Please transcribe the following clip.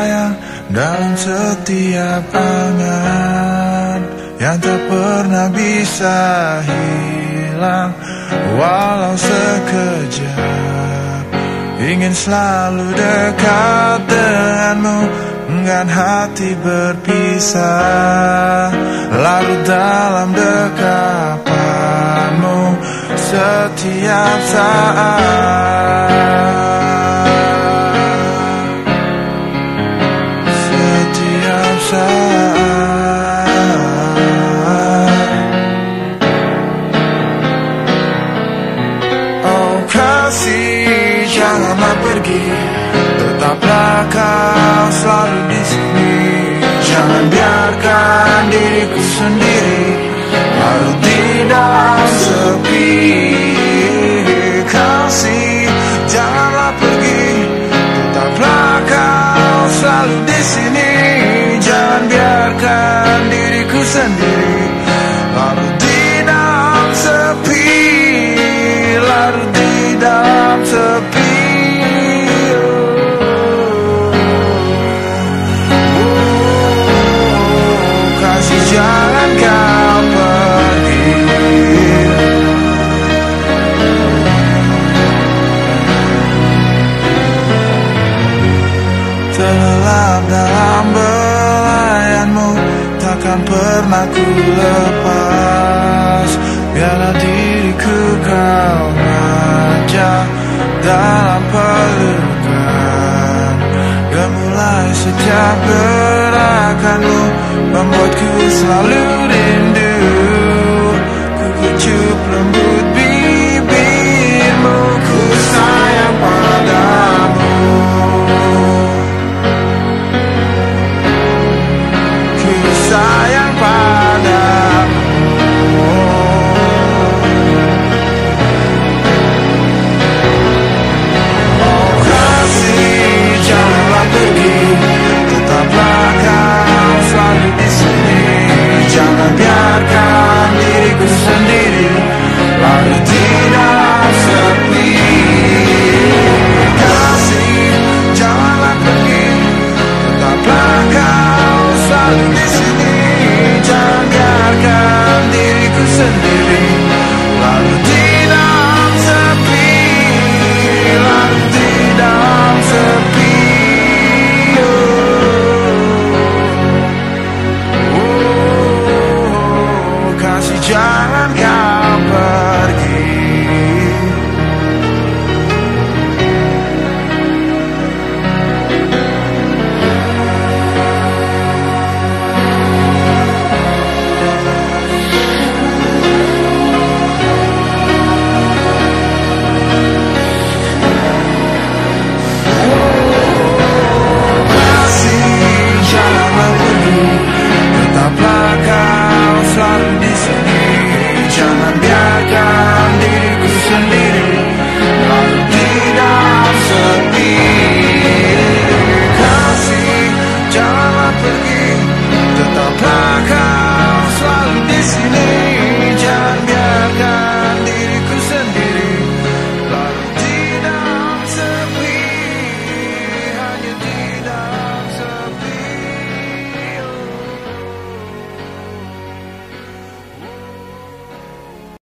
sayang dalam setiap angan yang tak pernah bisa hilang. Walau sekejap ingin selalu dekat denganmu, enggan hati berpisah, larut dalam dekapanmu setiap saat. Setiap saat. Oh kasih, janganlah pergi, tetaplah kau selalu di sini. Jangan biarkan diriku sendiri larut di dalam sepi. Kasih, janganlah pergi, tetaplah kau selalu di sini. Jangan biarkan diriku sendiri larut di dalam sepi, larut di dalam sepi. Jangan kau pergi. Terlelap dalam belayanmu, takkan pernah ku lepas. Biarlah diriku kau ajak dalam pelukan. Gemulai setiap gerakanmu, membuatku selalu rindu.